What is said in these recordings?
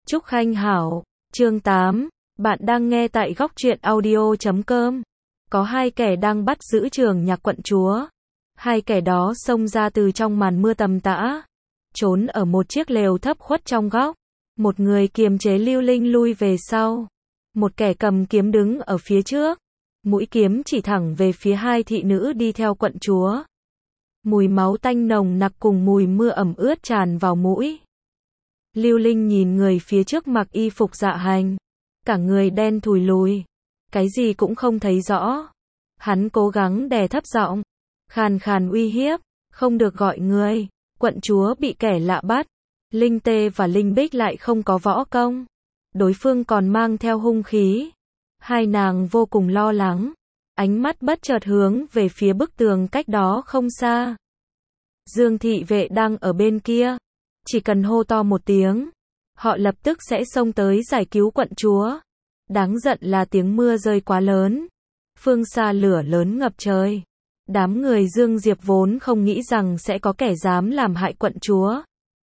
Trúc Khanh Hảo, chương 8, bạn đang nghe tại góc truyện audio.com. Có hai kẻ đang bắt giữ Trường Nhạc quận chúa. Hai kẻ đó xông ra từ trong màn mưa tầm tã, trốn ở một chiếc lều thấp khuất trong góc. Một người kiềm chế Lưu Linh lui về sau. Một kẻ cầm kiếm đứng ở phía trước. Mũi kiếm chỉ thẳng về phía hai thị nữ đi theo quận chúa. Mùi máu tanh nồng nặc cùng mùi mưa ẩm ướt tràn vào mũi. Lưu Linh nhìn người phía trước mặc y phục dạ hành, cả người đen thùi lùi, cái gì cũng không thấy rõ. Hắn cố gắng đè thấp giọng, khàn khàn uy hiếp, không được gọi người. Quận chúa bị kẻ lạ bắt. Linh Tê và Linh Bích lại không có võ công, đối phương còn mang theo hung khí. Hai nàng vô cùng lo lắng, ánh mắt bất chợt hướng về phía bức tường cách đó không xa. Dương thị vệ đang ở bên kia, chỉ cần hô to một tiếng, họ lập tức sẽ xông tới giải cứu quận chúa. Đáng giận là tiếng mưa rơi quá lớn, phương xa lửa lớn ngập trời. Đám người Dương Diệp vốn không nghĩ rằng sẽ có kẻ dám làm hại quận chúa.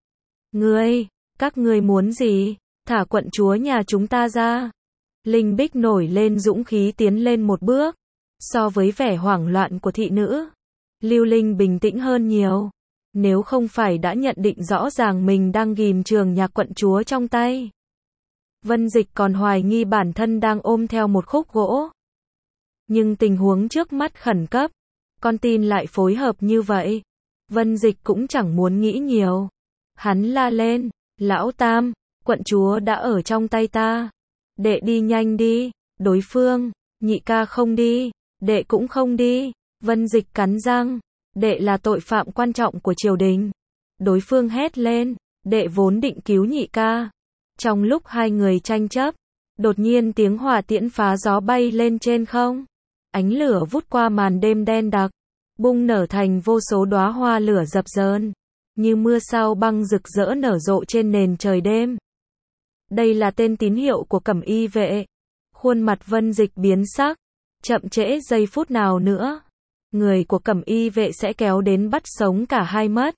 Các ngươi muốn gì? Thả quận chúa nhà chúng ta ra. Linh Bích nổi lên dũng khí tiến lên một bước. So với vẻ hoảng loạn của thị nữ, Lưu Linh bình tĩnh hơn nhiều. Nếu không phải đã nhận định rõ ràng mình đang ghìm Trường Nhạc quận chúa trong tay, Vân Dịch còn hoài nghi bản thân đang ôm theo một khúc gỗ. Nhưng tình huống trước mắt khẩn cấp, con tin lại phối hợp như vậy. Vân Dịch cũng chẳng muốn nghĩ nhiều. Hắn la lên, lão tam, quận chúa đã ở trong tay ta. Đệ đi nhanh đi. Đối phương, nhị ca không đi, đệ cũng không đi. Vân Dịch cắn răng, đệ là tội phạm quan trọng của triều đình. Đối phương hét lên, đệ vốn định cứu nhị ca. Trong lúc hai người tranh chấp, đột nhiên tiếng hỏa tiễn phá gió bay lên trên không. Ánh lửa vút qua màn đêm đen đặc, bung nở thành vô số đóa hoa lửa dập dờn, như mưa sao băng rực rỡ nở rộ trên nền trời đêm. Đây là tên tín hiệu của Cẩm Y vệ. Khuôn mặt Vân Dịch biến sắc, chậm trễ giây phút nào nữa, người của Cẩm Y vệ sẽ kéo đến bắt sống cả hai mất.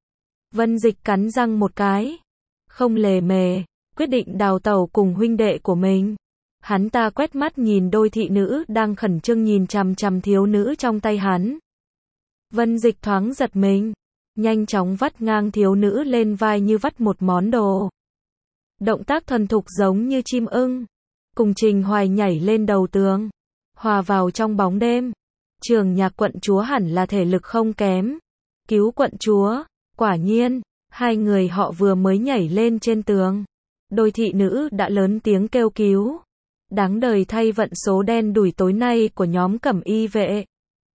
Vân Dịch cắn răng một cái, không lề mề, quyết định đào tẩu cùng huynh đệ của mình. Hắn ta quét mắt nhìn đôi thị nữ đang khẩn trương nhìn chằm chằm thiếu nữ trong tay hắn. Vân Dịch thoáng giật mình, nhanh chóng vắt ngang thiếu nữ lên vai như vắt một món đồ. Động tác thuần thục giống như chim ưng. Cùng Trình Hoài nhảy lên đầu tường, hòa vào trong bóng đêm. Trường Nhạc quận chúa hẳn là thể lực không kém. Cứu quận chúa. Quả nhiên, hai người họ vừa mới nhảy lên trên tường, đôi thị nữ đã lớn tiếng kêu cứu. Đáng đời thay vận số đen đủi tối nay của nhóm Cẩm Y vệ.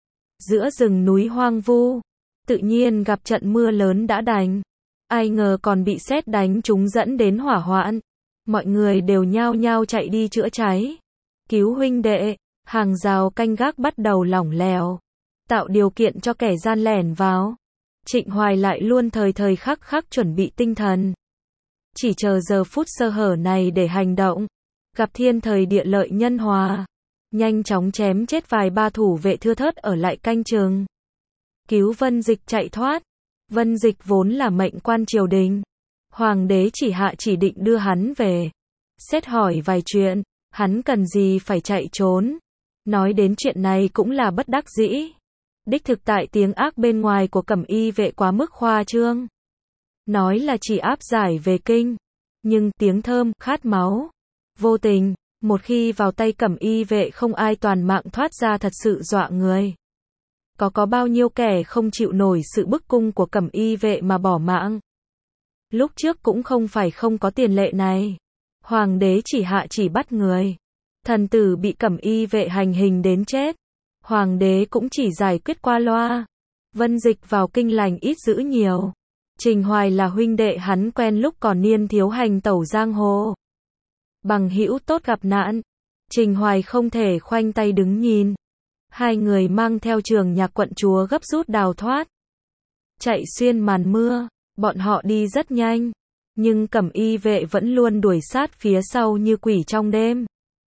Giữa rừng núi hoang vu, tự nhiên gặp trận mưa lớn đã đành. Ai ngờ còn bị sét đánh trúng dẫn đến hỏa hoạn. Mọi người đều nhao nhao chạy đi chữa cháy. Cứu huynh đệ. Hàng rào canh gác bắt đầu lỏng lẻo, tạo điều kiện cho kẻ gian lẻn vào. Trịnh Hoài lại luôn thời thời khắc khắc chuẩn bị tinh thần, chỉ chờ giờ phút sơ hở này để hành động. Gặp thiên thời địa lợi nhân hòa, nhanh chóng chém chết vài ba thủ vệ thưa thớt ở lại canh chừng. Cứu Vân Dịch chạy thoát. Vân Dịch vốn là mệnh quan triều đình, hoàng đế chỉ hạ chỉ định đưa hắn về, xét hỏi vài chuyện, hắn cần gì phải chạy trốn. Nói đến chuyện này cũng là bất đắc dĩ. Đích thực tại tiếng ác bên ngoài của Cẩm Y vệ quá mức khoa trương. Nói là chỉ áp giải về kinh, nhưng tiếng thơm, khát máu, vô tình, một khi vào tay Cẩm Y vệ không ai toàn mạng thoát ra thật sự dọa người. Có bao nhiêu kẻ không chịu nổi sự bức cung của Cẩm Y vệ mà bỏ mạng. Lúc trước cũng không phải không có tiền lệ này. Hoàng đế chỉ hạ chỉ bắt người, thần tử bị Cẩm Y vệ hành hình đến chết, hoàng đế cũng chỉ giải quyết qua loa. Vân Dịch vào kinh lành ít dữ nhiều. Trình Hoài là huynh đệ hắn quen lúc còn niên thiếu hành tẩu giang hồ. Bằng hữu tốt gặp nạn, Trình Hoài không thể khoanh tay đứng nhìn. Hai người mang theo Trường Nhạc quận chúa gấp rút đào thoát. Chạy xuyên màn mưa, bọn họ đi rất nhanh, nhưng Cẩm Y vệ vẫn luôn đuổi sát phía sau như quỷ trong đêm.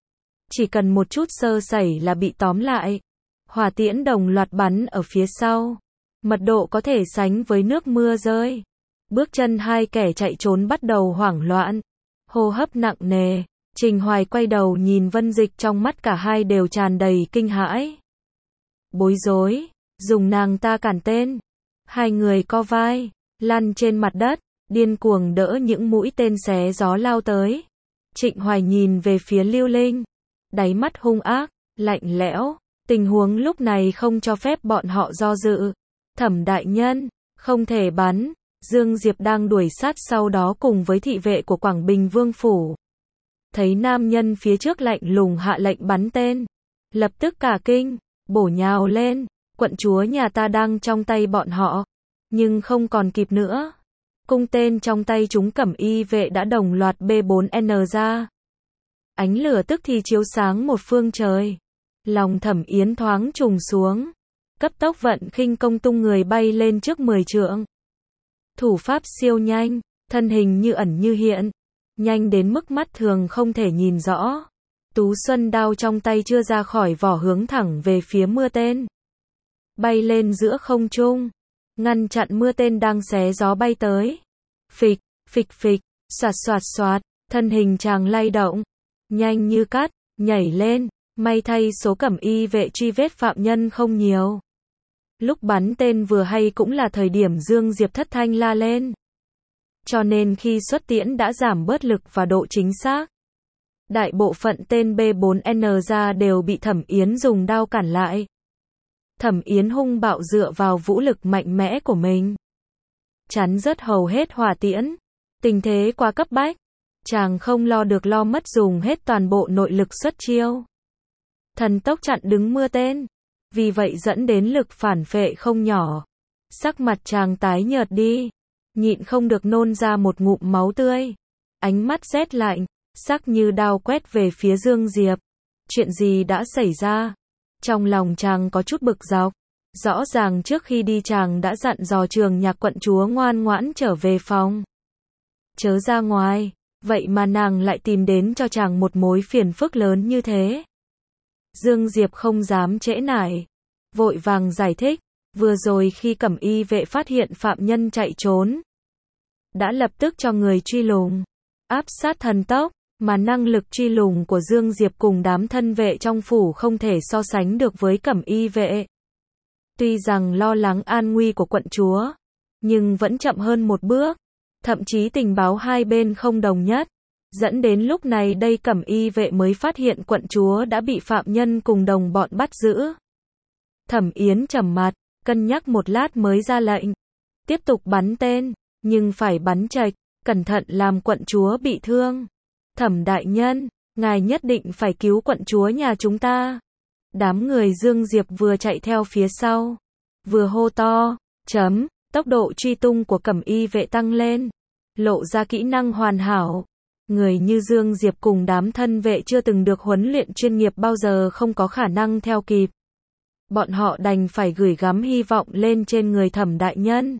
Chỉ cần một chút sơ sẩy là bị tóm lại. Hỏa tiễn đồng loạt bắn ở phía sau, mật độ có thể sánh với nước mưa rơi. Bước chân hai kẻ chạy trốn bắt đầu hoảng loạn. hô hấp nặng nề. Trình Hoài quay đầu nhìn Vân Dịch, trong mắt cả hai đều tràn đầy kinh hãi. Bối rối, dùng nàng ta cản tên. Hai người co vai, lăn trên mặt đất, điên cuồng đỡ những mũi tên xé gió lao tới. Trịnh Hoài nhìn về phía Lưu Linh, đáy mắt hung ác, lạnh lẽo. Tình huống lúc này không cho phép bọn họ do dự. Thẩm đại nhân, không thể bắn. Dương Diệp đang đuổi sát sau đó cùng với thị vệ của Quảng Bình Vương Phủ. Thấy nam nhân phía trước lạnh lùng hạ lệnh bắn tên, lập tức cả kinh, bổ nhào lên. Quận chúa nhà ta đang trong tay bọn họ, nhưng không còn kịp nữa. Cung tên trong tay chúng cẩm y vệ đã đồng loạt B4N ra. Ánh lửa tức thì chiếu sáng một phương trời. Lòng Thẩm Yến thoáng trùng xuống, cấp tốc vận khinh công tung người bay lên trước 10 trượng. Thủ pháp siêu nhanh, thân hình như ẩn như hiện, nhanh đến mức mắt thường không thể nhìn rõ. Tú Xuân đao trong tay chưa ra khỏi vỏ hướng thẳng về phía mưa tên. Bay lên giữa không trung, ngăn chặn mưa tên đang xé gió bay tới. Phịch, phịch phịch, xoạt xoạt xoạt, thân hình chàng lay động, nhanh như cát, nhảy lên. May thay số cẩm y vệ truy vết phạm nhân không nhiều. Lúc bắn tên vừa hay cũng là thời điểm Dương Diệp thất thanh la lên. Cho nên khi xuất tiễn đã giảm bớt lực và độ chính xác. Đại bộ phận tên B4N ra đều bị Thẩm Yến dùng đao cản lại. Thẩm Yến hung bạo dựa vào vũ lực mạnh mẽ của mình, chắn rớt hầu hết hỏa tiễn. Tình thế quá cấp bách, chàng không lo được lo mất dùng hết toàn bộ nội lực xuất chiêu. Thần tốc chặn đứng mưa tên, vì vậy dẫn đến lực phản phệ không nhỏ. Sắc mặt chàng tái nhợt đi, nhịn không được nôn ra một ngụm máu tươi. Ánh mắt rét lạnh, sắc như đao quét về phía Dương Diệp. Chuyện gì đã xảy ra? Trong lòng chàng có chút bực dọc. Rõ ràng trước khi đi chàng đã dặn dò Trường Nhạc quận chúa ngoan ngoãn trở về phòng, chớ ra ngoài. Vậy mà nàng lại tìm đến cho chàng một mối phiền phức lớn như thế. Dương Diệp không dám trễ nải, vội vàng giải thích. Vừa rồi khi cẩm y vệ phát hiện phạm nhân chạy trốn, đã lập tức cho người truy lùng, áp sát thần tốc. Mà năng lực truy lùng của Dương Diệp cùng đám thân vệ trong phủ không thể so sánh được với cẩm y vệ. Tuy rằng lo lắng an nguy của quận chúa, nhưng vẫn chậm hơn một bước. Thậm chí tình báo hai bên không đồng nhất, dẫn đến lúc này đây cẩm y vệ mới phát hiện quận chúa đã bị phạm nhân cùng đồng bọn bắt giữ. Thẩm Yến trầm mặt, cân nhắc một lát mới ra lệnh. Tiếp tục bắn tên, nhưng phải bắn chệch, cẩn thận làm quận chúa bị thương. Thẩm đại nhân, ngài nhất định phải cứu quận chúa nhà chúng ta. Đám người Dương Diệp vừa chạy theo phía sau, vừa hô to. Tốc độ truy tung của cẩm y vệ tăng lên, lộ ra kỹ năng hoàn hảo. Người như Dương Diệp cùng đám thân vệ chưa từng được huấn luyện chuyên nghiệp bao giờ không có khả năng theo kịp. Bọn họ đành phải gửi gắm hy vọng lên trên người Thẩm đại nhân.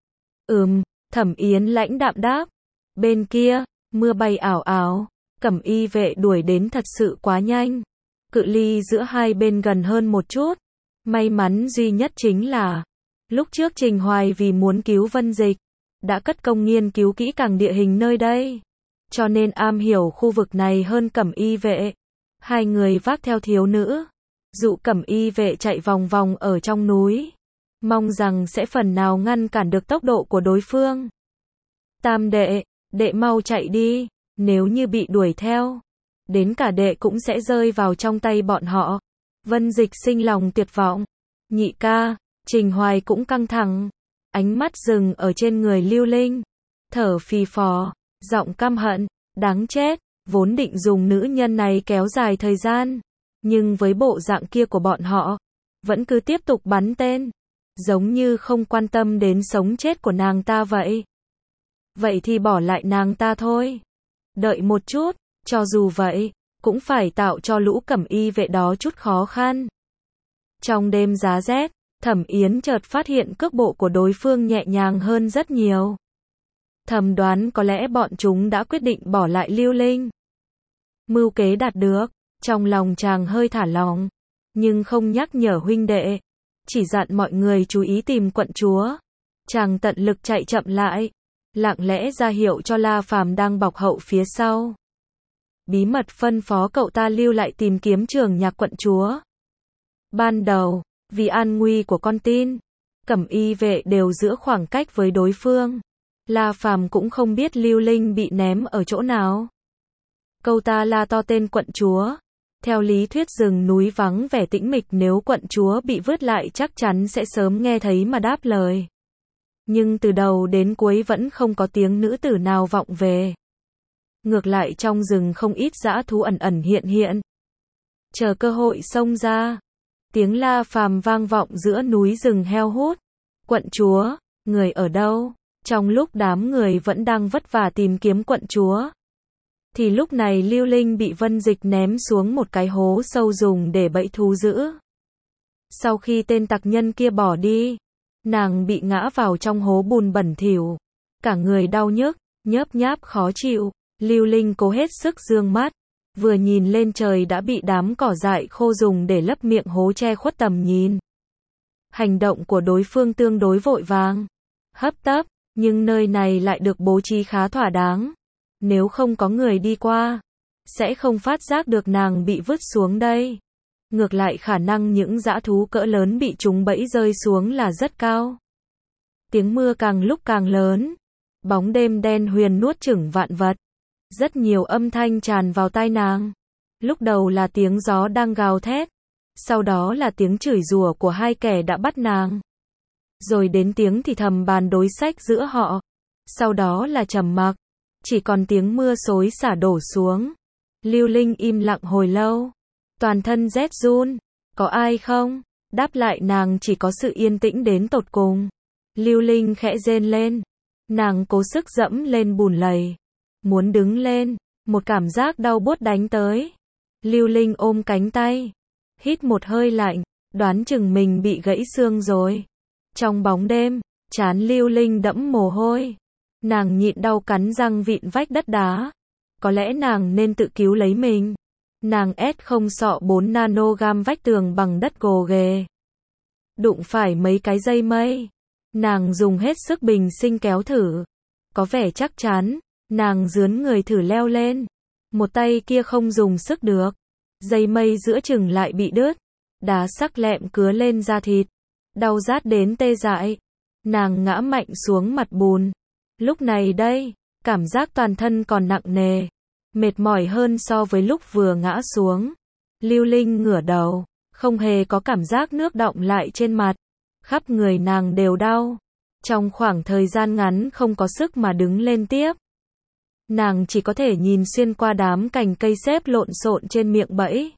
Thẩm Yến lãnh đạm đáp. Bên kia, mưa bay ảo ảo, cẩm y vệ đuổi đến thật sự quá nhanh. Cự ly giữa hai bên gần hơn một chút. May mắn duy nhất chính là, lúc trước Trình Hoài vì muốn cứu Vân Dịch, đã cất công nghiên cứu kỹ càng địa hình nơi đây, cho nên am hiểu khu vực này hơn cẩm y vệ. Hai người vác theo thiếu nữ, dụ cẩm y vệ chạy vòng vòng ở trong núi, mong rằng sẽ phần nào ngăn cản được tốc độ của đối phương. Tam đệ, đệ mau chạy đi, nếu như bị đuổi theo, đến cả đệ cũng sẽ rơi vào trong tay bọn họ. Vân Dịch sinh lòng tuyệt vọng. Nhị ca, Trình Hoài cũng căng thẳng, ánh mắt dừng ở trên người Lưu Linh, thở phì phò, giọng căm hận, đáng chết, vốn định dùng nữ nhân này kéo dài thời gian, nhưng với bộ dạng kia của bọn họ, vẫn cứ tiếp tục bắn tên, giống như không quan tâm đến sống chết của nàng ta vậy. Vậy thì bỏ lại nàng ta thôi. Đợi một chút, cho dù vậy, cũng phải tạo cho lũ cẩm y vệ đó chút khó khăn. Trong đêm giá rét, Thẩm Yến chợt phát hiện cước bộ của đối phương nhẹ nhàng hơn rất nhiều. Thầm đoán có lẽ bọn chúng đã quyết định bỏ lại Lưu Linh. Mưu kế đạt được, trong lòng chàng hơi thả lỏng, nhưng không nhắc nhở huynh đệ, chỉ dặn mọi người chú ý tìm quận chúa. Chàng tận lực chạy chậm lại, lặng lẽ ra hiệu cho La Phàm đang bọc hậu phía sau. Bí mật phân phó cậu ta lưu lại tìm kiếm Trường Nhạc quận chúa. Ban đầu, vì an nguy của con tin, Cẩm Y vệ đều giữ khoảng cách với đối phương. La Phàm cũng không biết Lưu Linh bị ném ở chỗ nào. Câu ta la to tên quận chúa. Theo lý thuyết rừng núi vắng vẻ tĩnh mịch, nếu quận chúa bị vứt lại chắc chắn sẽ sớm nghe thấy mà đáp lời. Nhưng từ đầu đến cuối vẫn không có tiếng nữ tử nào vọng về. Ngược lại trong rừng không ít dã thú ẩn ẩn hiện hiện, chờ cơ hội xông ra. Tiếng La Phàm vang vọng giữa núi rừng heo hút. Quận chúa, người ở đâu? Trong lúc đám người vẫn đang vất vả tìm kiếm quận chúa, thì lúc này Lưu Linh bị Vân Dịch ném xuống một cái hố sâu dùng để bẫy thú dữ. Sau khi tên tặc nhân kia bỏ đi, nàng bị ngã vào trong hố bùn bẩn thỉu, cả người đau nhức, nhớp nháp khó chịu. Lưu Linh cố hết sức dương mắt, vừa nhìn lên trời đã bị đám cỏ dại khô dùng để lấp miệng hố che khuất tầm nhìn. Hành động của đối phương tương đối vội vàng, hấp tấp, nhưng nơi này lại được bố trí khá thỏa đáng. Nếu không có người đi qua, sẽ không phát giác được nàng bị vứt xuống đây. Ngược lại khả năng những dã thú cỡ lớn bị chúng bẫy rơi xuống là rất cao. Tiếng mưa càng lúc càng lớn, bóng đêm đen huyền nuốt chửng vạn vật. Rất nhiều âm thanh tràn vào tai nàng. Lúc đầu là tiếng gió đang gào thét, sau đó là tiếng chửi rủa của hai kẻ đã bắt nàng, rồi đến tiếng thì thầm bàn đối sách giữa họ, sau đó là trầm mặc, chỉ còn tiếng mưa xối xả đổ xuống. Lưu Linh im lặng hồi lâu, toàn thân rét run. Có ai không? Đáp lại nàng chỉ có sự yên tĩnh đến tột cùng. Lưu Linh khẽ rên lên, nàng cố sức dẫm lên bùn lầy, muốn đứng lên, một cảm giác đau buốt đánh tới. Lưu Linh ôm cánh tay, hít một hơi lạnh, đoán chừng mình bị gãy xương rồi. Trong bóng đêm, trán Lưu Linh đẫm mồ hôi. Nàng nhịn đau cắn răng vịn vách đất đá. Có lẽ nàng nên tự cứu lấy mình. Nàng không sọ 4 nanogam vách tường bằng đất gồ ghề. Đụng phải mấy cái dây mây. Nàng dùng hết sức bình sinh kéo thử. Có vẻ chắc chắn. Nàng dướn người thử leo lên. Một tay kia không dùng sức được. Dây mây giữa chừng lại bị đứt. Đá sắc lẹm cứa lên da thịt. Đau rát đến tê dại. Nàng ngã mạnh xuống mặt bùn. Lúc này đây, cảm giác toàn thân còn nặng nề, mệt mỏi hơn so với lúc vừa ngã xuống. Lưu Linh ngửa đầu, không hề có cảm giác nước đọng lại trên mặt. Khắp người nàng đều đau. Trong khoảng thời gian ngắn không có sức mà đứng lên tiếp. Nàng chỉ có thể nhìn xuyên qua đám cành cây xếp lộn xộn trên miệng bẫy.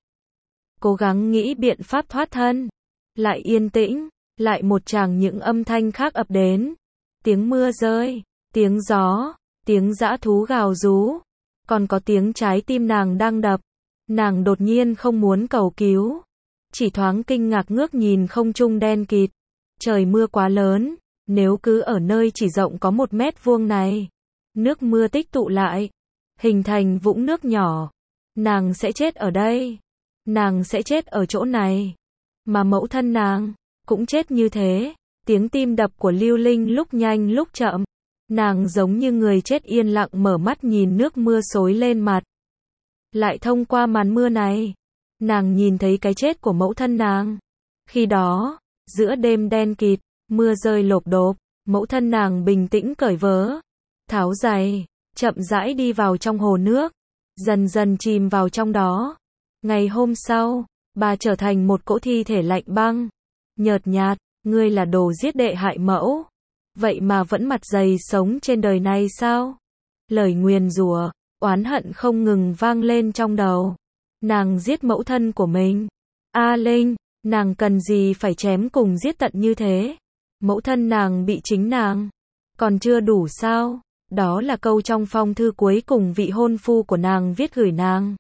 Cố gắng nghĩ biện pháp thoát thân. Lại yên tĩnh, lại một tràng những âm thanh khác ập đến. Tiếng mưa rơi, tiếng gió, tiếng dã thú gào rú, còn có tiếng trái tim nàng đang đập. Nàng đột nhiên không muốn cầu cứu, chỉ thoáng kinh ngạc ngước nhìn không trung đen kịt. Trời mưa quá lớn, nếu cứ ở nơi chỉ rộng có 1 mét vuông này, nước mưa tích tụ lại, hình thành vũng nước nhỏ, nàng sẽ chết ở đây. Nàng sẽ chết ở chỗ này. Mà mẫu thân nàng cũng chết như thế. Tiếng tim đập của Lưu Linh lúc nhanh lúc chậm. Nàng giống như người chết yên lặng mở mắt nhìn nước mưa xối lên mặt. Lại thông qua màn mưa này, nàng nhìn thấy cái chết của mẫu thân nàng. Khi đó, giữa đêm đen kịt, mưa rơi lộp đốp, mẫu thân nàng bình tĩnh cởi vớ, tháo giày, chậm rãi đi vào trong hồ nước, dần dần chìm vào trong đó. Ngày hôm sau, bà trở thành một cỗ thi thể lạnh băng, nhợt nhạt. Ngươi là đồ giết đệ hại mẫu, vậy mà vẫn mặt dày sống trên đời này sao? Lời nguyền rủa, oán hận không ngừng vang lên trong đầu. Nàng giết mẫu thân của mình. A Linh, nàng cần gì phải chém cùng giết tận như thế? Mẫu thân nàng bị chính nàng, còn chưa đủ sao? Đó là câu trong phong thư cuối cùng vị hôn phu của nàng viết gửi nàng.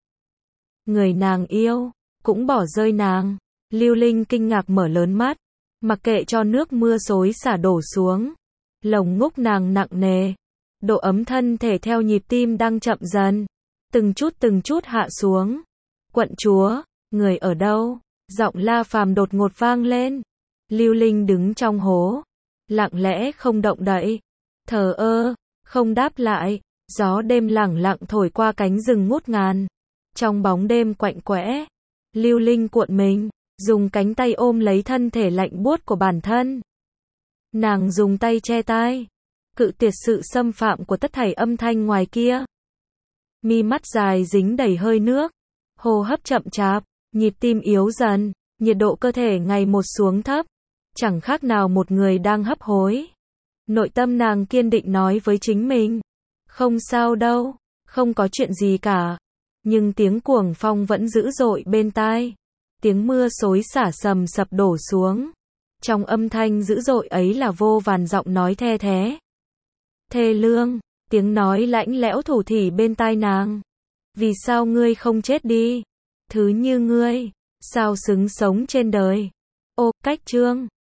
Người nàng yêu, cũng bỏ rơi nàng. Lưu Linh kinh ngạc mở lớn mắt, mặc kệ cho nước mưa xối xả đổ xuống. Lồng ngực nàng nặng nề, độ ấm thân thể theo nhịp tim đang chậm dần, từng chút hạ xuống. Quận chúa, người ở đâu? Giọng La Phàm đột ngột vang lên. Lưu Linh đứng trong hố, lặng lẽ không động đậy, thờ ơ, không đáp lại. Gió đêm lẳng lặng thổi qua cánh rừng ngút ngàn. Trong bóng đêm quạnh quẽ, Lưu Linh cuộn mình, dùng cánh tay ôm lấy thân thể lạnh buốt của bản thân. Nàng dùng tay che tai, cự tuyệt sự xâm phạm của tất thảy âm thanh ngoài kia. Mi mắt dài dính đầy hơi nước, hô hấp chậm chạp, nhịp tim yếu dần, nhiệt độ cơ thể ngày một xuống thấp, chẳng khác nào một người đang hấp hối. Nội tâm nàng kiên định nói với chính mình, không sao đâu, không có chuyện gì cả. Nhưng tiếng cuồng phong vẫn dữ dội bên tai, tiếng mưa xối xả sầm sập đổ xuống. Trong âm thanh dữ dội ấy là vô vàn giọng nói the thé, thê lương, tiếng nói lãnh lẽo thủ thỉ bên tai nàng. Vì sao ngươi không chết đi? Thứ như ngươi, sao xứng sống trên đời? Ô, cách chương